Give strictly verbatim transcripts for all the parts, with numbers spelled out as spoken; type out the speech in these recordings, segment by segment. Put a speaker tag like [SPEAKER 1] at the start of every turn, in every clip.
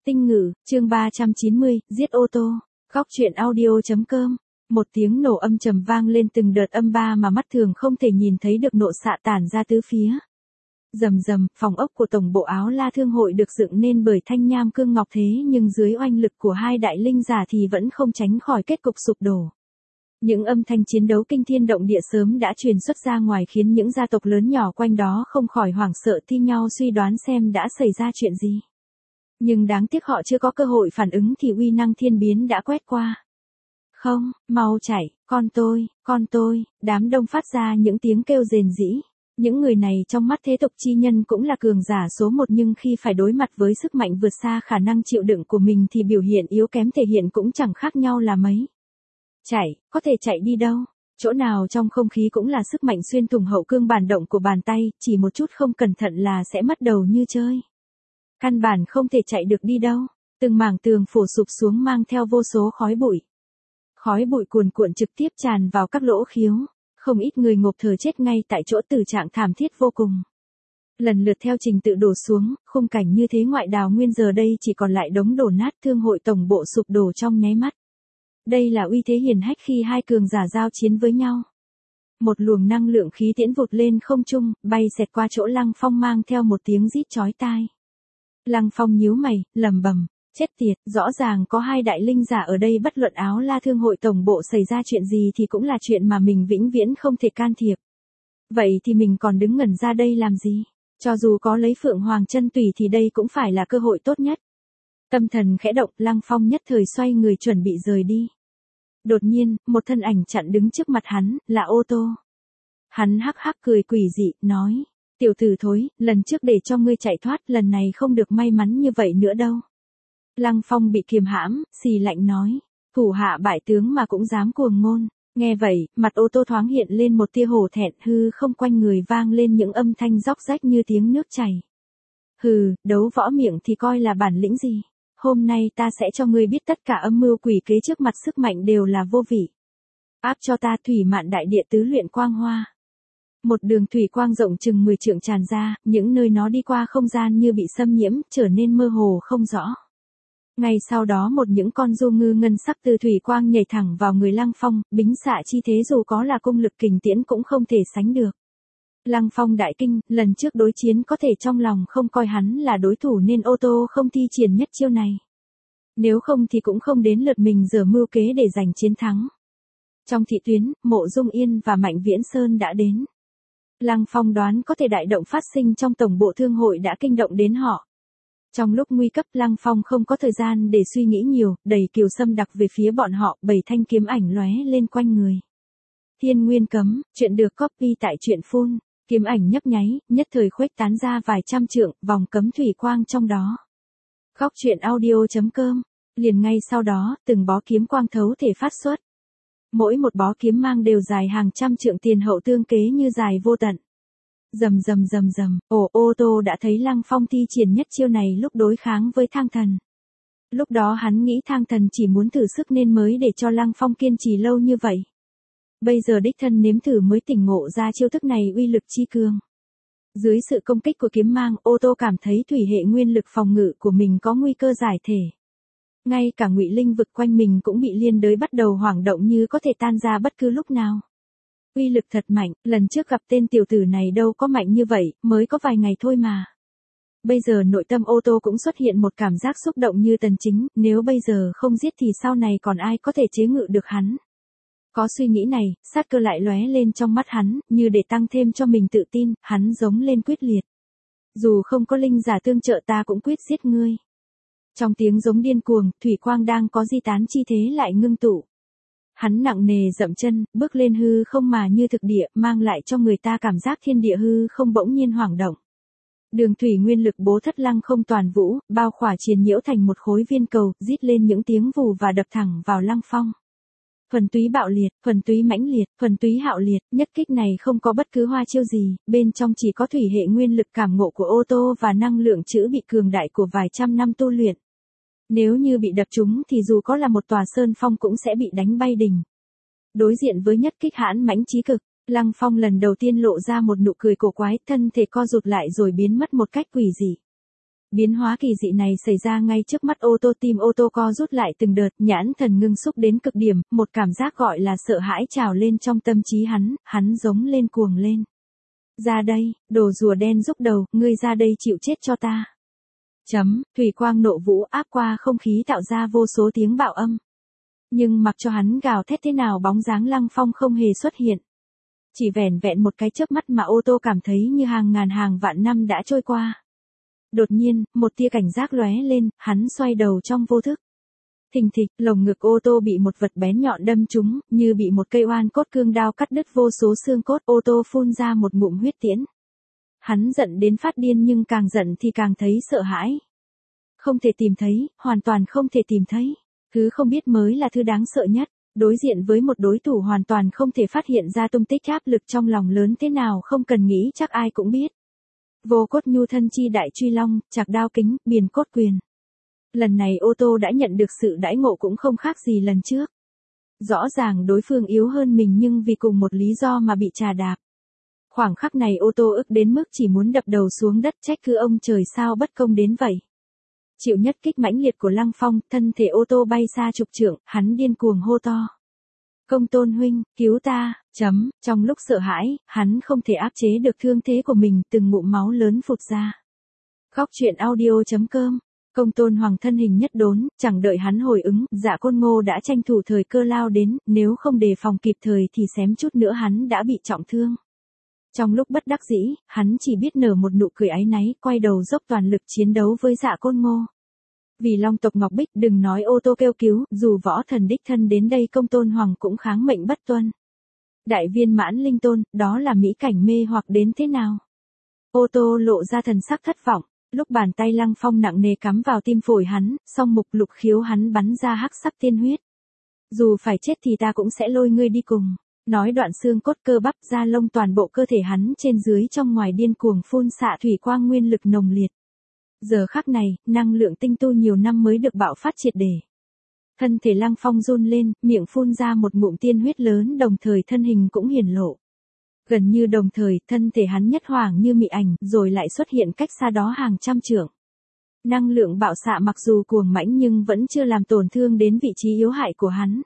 [SPEAKER 1] Tinh ngữ, chương ba trăm chín mươi, giết ô tô. Góc truyện audio.com. Một tiếng nổ âm trầm vang lên từng đợt âm ba mà mắt thường không thể nhìn thấy được nộ xạ tản ra tứ phía. Rầm rầm, phòng ốc của tổng bộ Áo La Thương hội được dựng nên bởi thanh nham cương ngọc thế nhưng dưới oanh lực của hai đại linh giả thì vẫn không tránh khỏi kết cục sụp đổ. Những âm thanh chiến đấu kinh thiên động địa sớm đã truyền xuất ra ngoài khiến những gia tộc lớn nhỏ quanh đó không khỏi hoảng sợ thi nhau suy đoán xem đã xảy ra chuyện gì. Nhưng đáng tiếc họ chưa có cơ hội phản ứng thì uy năng thiên biến đã quét qua. Không, mau chạy, con tôi, con tôi, đám đông phát ra những tiếng kêu rền rĩ. Những người này trong mắt thế tục chi nhân cũng là cường giả số một nhưng khi phải đối mặt với sức mạnh vượt xa khả năng chịu đựng của mình thì biểu hiện yếu kém thể hiện cũng chẳng khác nhau là mấy. Chạy, có thể chạy đi đâu? Chỗ nào trong không khí cũng là sức mạnh xuyên thủng hậu cương bản động của bàn tay, chỉ một chút không cẩn thận là sẽ mất đầu như chơi. Căn bản không thể chạy được đi đâu, từng mảng tường phủ sụp xuống mang theo vô số khói bụi. Khói bụi cuồn cuộn trực tiếp tràn vào các lỗ khiếu, không ít người ngộp thở chết ngay tại chỗ tử trạng thảm thiết vô cùng. Lần lượt theo trình tự đổ xuống, khung cảnh như thế ngoại đào nguyên giờ đây chỉ còn lại đống đổ nát thương hội tổng bộ sụp đổ trong nháy mắt. Đây là uy thế hiển hách khi hai cường giả giao chiến với nhau. Một luồng năng lượng khí tiễn vụt lên không trung, bay xẹt qua chỗ Lăng Phong mang theo một tiếng rít chói tai. Lăng Phong nhíu mày, lẩm bẩm, chết tiệt, rõ ràng có hai đại linh giả ở đây bất luận Áo La Thương hội tổng bộ xảy ra chuyện gì thì cũng là chuyện mà mình vĩnh viễn không thể can thiệp. Vậy thì mình còn đứng ngẩn ra đây làm gì? Cho dù có lấy Phượng Hoàng chân tùy thì đây cũng phải là cơ hội tốt nhất. Tâm thần khẽ động, Lăng Phong nhất thời xoay người chuẩn bị rời đi. Đột nhiên, một thân ảnh chặn đứng trước mặt hắn, là ô tô. Hắn hắc hắc cười quỷ dị, nói, tiểu tử thối, lần trước để cho ngươi chạy thoát, lần này không được may mắn như vậy nữa đâu. Lăng Phong bị kiềm hãm, xì lạnh nói, thủ hạ bại tướng mà cũng dám cuồng ngôn. Nghe vậy, mặt ô tô thoáng hiện lên một tia hổ thẹn, hư không quanh người vang lên những âm thanh róc rách như tiếng nước chảy. Hừ, đấu võ miệng thì coi là bản lĩnh gì. Hôm nay ta sẽ cho ngươi biết tất cả âm mưu quỷ kế trước mặt sức mạnh đều là vô vị. Áp cho ta thủy mạn đại địa tứ luyện quang hoa. Một đường thủy quang rộng chừng mười trượng tràn ra, những nơi nó đi qua không gian như bị xâm nhiễm, trở nên mơ hồ không rõ. Ngay sau đó một những con du ngư ngân sắc từ thủy quang nhảy thẳng vào người Lăng Phong, bính xạ chi thế dù có là công lực kình tiễn cũng không thể sánh được. Lăng Phong đại kinh, lần trước đối chiến có thể trong lòng không coi hắn là đối thủ nên ô tô không thi triển nhất chiêu này. Nếu không thì cũng không đến lượt mình giở mưu kế để giành chiến thắng. Trong thị tuyến, Mộ Dung Yên và Mạnh Viễn Sơn đã đến. Lăng Phong đoán có thể đại động phát sinh trong tổng bộ thương hội đã kinh động đến họ. Trong lúc nguy cấp Lăng Phong không có thời gian để suy nghĩ nhiều, đẩy Kiều Sâm đặc về phía bọn họ, bảy thanh kiếm ảnh lóe lên quanh người. Thiên Nguyên cấm, chuyện được copy tại truyện phun. Kiếm ảnh nhấp nháy, nhất thời khuếch tán ra vài trăm trượng, vòng cấm thủy quang trong đó. Góc truyện audio.com. Liền ngay sau đó, từng bó kiếm quang thấu thể phát xuất. Mỗi một bó kiếm mang đều dài hàng trăm trượng tiền hậu tương kế như dài vô tận. Rầm rầm rầm rầm, ồ ô tô đã thấy Lăng Phong thi triển nhất chiêu này lúc đối kháng với Thang Thần. Lúc đó hắn nghĩ Thang Thần chỉ muốn thử sức nên mới để cho Lăng Phong kiên trì lâu như vậy. Bây giờ đích thân nếm thử mới tỉnh ngộ ra chiêu thức này uy lực chi cường. Dưới sự công kích của kiếm mang, ô tô cảm thấy thủy hệ nguyên lực phòng ngự của mình có nguy cơ giải thể. Ngay cả ngụy linh vực quanh mình cũng bị liên đới bắt đầu hoảng động như có thể tan ra bất cứ lúc nào. Uy lực thật mạnh, lần trước gặp tên tiểu tử này đâu có mạnh như vậy, mới có vài ngày thôi mà. Bây giờ nội tâm ô tô cũng xuất hiện một cảm giác xúc động như Tần Chính, nếu bây giờ không giết thì sau này còn ai có thể chế ngự được hắn. Có suy nghĩ này, sát cơ lại lóe lên trong mắt hắn, như để tăng thêm cho mình tự tin, hắn giống lên quyết liệt. Dù không có linh giả tương trợ ta cũng quyết giết ngươi. Trong tiếng giống điên cuồng, thủy quang đang có di tán chi thế lại ngưng tụ. Hắn nặng nề dậm chân, bước lên hư không mà như thực địa, mang lại cho người ta cảm giác thiên địa hư không bỗng nhiên hoảng động. Đường thủy nguyên lực bố thất lăng không toàn vũ, bao khỏa triền nhiễu thành một khối viên cầu, rít lên những tiếng vù và đập thẳng vào Lăng Phong. Thuần túy bạo liệt, thuần túy mãnh liệt, thuần túy hạo liệt, nhất kích này không có bất cứ hoa chiêu gì, bên trong chỉ có thủy hệ nguyên lực cảm ngộ của ô tô và năng lượng chữ bị cường đại của vài trăm năm tu luyện. Nếu như bị đập trúng thì dù có là một tòa sơn phong cũng sẽ bị đánh bay đỉnh. Đối diện với nhất kích hãn mãnh chí cực, Lăng Phong lần đầu tiên lộ ra một nụ cười cổ quái, thân thể co rụt lại rồi biến mất một cách quỷ dị. Biến hóa kỳ dị này xảy ra ngay trước mắt ô tô, tim ô tô co rút lại từng đợt, nhãn thần ngưng xúc đến cực điểm, một cảm giác gọi là sợ hãi trào lên trong tâm trí hắn, hắn giống lên cuồng lên. Ra đây, đồ rùa đen rúc đầu, ngươi ra đây chịu chết cho ta. Chấm, thủy quang nộ vũ áp qua không khí tạo ra vô số tiếng bạo âm. Nhưng mặc cho hắn gào thét thế nào bóng dáng Lăng Phong không hề xuất hiện. Chỉ vẻn vẹn một cái chớp mắt mà ô tô cảm thấy như hàng ngàn hàng vạn năm đã trôi qua. Đột nhiên, một tia cảnh giác lóe lên, hắn xoay đầu trong vô thức. Thình thịch, lồng ngực ô tô bị một vật bén nhọn đâm trúng, như bị một cây oan cốt cương đao cắt đứt vô số xương cốt, ô tô phun ra một ngụm huyết tiễn. Hắn giận đến phát điên nhưng càng giận thì càng thấy sợ hãi. Không thể tìm thấy, hoàn toàn không thể tìm thấy. Thứ không biết mới là thứ đáng sợ nhất. Đối diện với một đối thủ hoàn toàn không thể phát hiện ra tung tích, áp lực trong lòng lớn thế nào không cần nghĩ chắc ai cũng biết. Vô cốt nhu thân chi đại truy long, chạc đao kính, biền cốt quyền. Lần này ô tô đã nhận được sự đãi ngộ cũng không khác gì lần trước. Rõ ràng đối phương yếu hơn mình nhưng vì cùng một lý do mà bị trà đạp. Khoảng khắc này ô tô ức đến mức chỉ muốn đập đầu xuống đất, trách cứ ông trời sao bất công đến vậy. Chịu nhất kích mãnh liệt của Lăng Phong, thân thể ô tô bay xa chục trượng, hắn điên cuồng hô to. Công Tôn huynh, cứu ta, chấm, trong lúc sợ hãi, hắn không thể áp chế được thương thế của mình, từng ngụm máu lớn phụt ra. Góc truyện audio chấm com, Công Tôn Hoàng thân hình nhất đốn, chẳng đợi hắn hồi ứng, Dạ Côn Ngô đã tranh thủ thời cơ lao đến, nếu không đề phòng kịp thời thì xém chút nữa hắn đã bị trọng thương. Trong lúc bất đắc dĩ, hắn chỉ biết nở một nụ cười áy náy, quay đầu dốc toàn lực chiến đấu với Dạ Côn Ngô. Vì Long tộc Ngọc Bích, đừng nói ô tô kêu cứu, dù võ thần đích thân đến đây Công Tôn Hoàng cũng kháng mệnh bất tuân. Đại viên mãn linh tôn, đó là mỹ cảnh mê hoặc đến thế nào? Ô tô lộ ra thần sắc thất vọng, lúc bàn tay Lăng Phong nặng nề cắm vào tim phổi hắn, song mục lục khiếu hắn bắn ra hắc sắc tiên huyết. Dù phải chết thì ta cũng sẽ lôi ngươi đi cùng. Nói đoạn xương cốt cơ bắp da lông toàn bộ cơ thể hắn trên dưới trong ngoài điên cuồng phun xạ thủy quang nguyên lực nồng liệt. Giờ khắc này, năng lượng tinh tu nhiều năm mới được bạo phát triệt để. Thân thể Lăng Phong run lên, miệng phun ra một ngụm tiên huyết lớn, đồng thời thân hình cũng hiển lộ. Gần như đồng thời, thân thể hắn nhất hoàng như mị ảnh, rồi lại xuất hiện cách xa đó hàng trăm trượng. Năng lượng bạo xạ mặc dù cuồng mãnh nhưng vẫn chưa làm tổn thương đến vị trí yếu hại của hắn.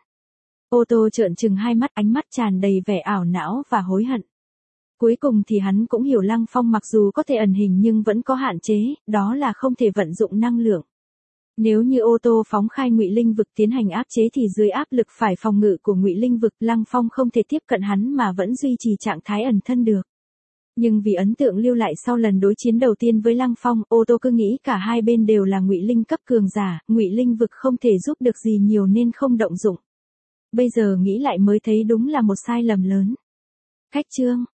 [SPEAKER 1] Ô tô trợn trừng hai mắt, ánh mắt tràn đầy vẻ ảo não và hối hận. Cuối cùng thì hắn cũng hiểu Lăng Phong mặc dù có thể ẩn hình nhưng vẫn có hạn chế, đó là không thể vận dụng năng lượng. Nếu như ô tô phóng khai Ngụy Linh vực tiến hành áp chế thì dưới áp lực phải phòng ngự của Ngụy Linh vực, Lăng Phong không thể tiếp cận hắn mà vẫn duy trì trạng thái ẩn thân được. Nhưng vì ấn tượng lưu lại sau lần đối chiến đầu tiên với Lăng Phong, ô tô cứ nghĩ cả hai bên đều là Ngụy Linh cấp cường giả, Ngụy Linh vực không thể giúp được gì nhiều nên không động dụng. Bây giờ nghĩ lại mới thấy đúng là một sai lầm lớn. Khách chương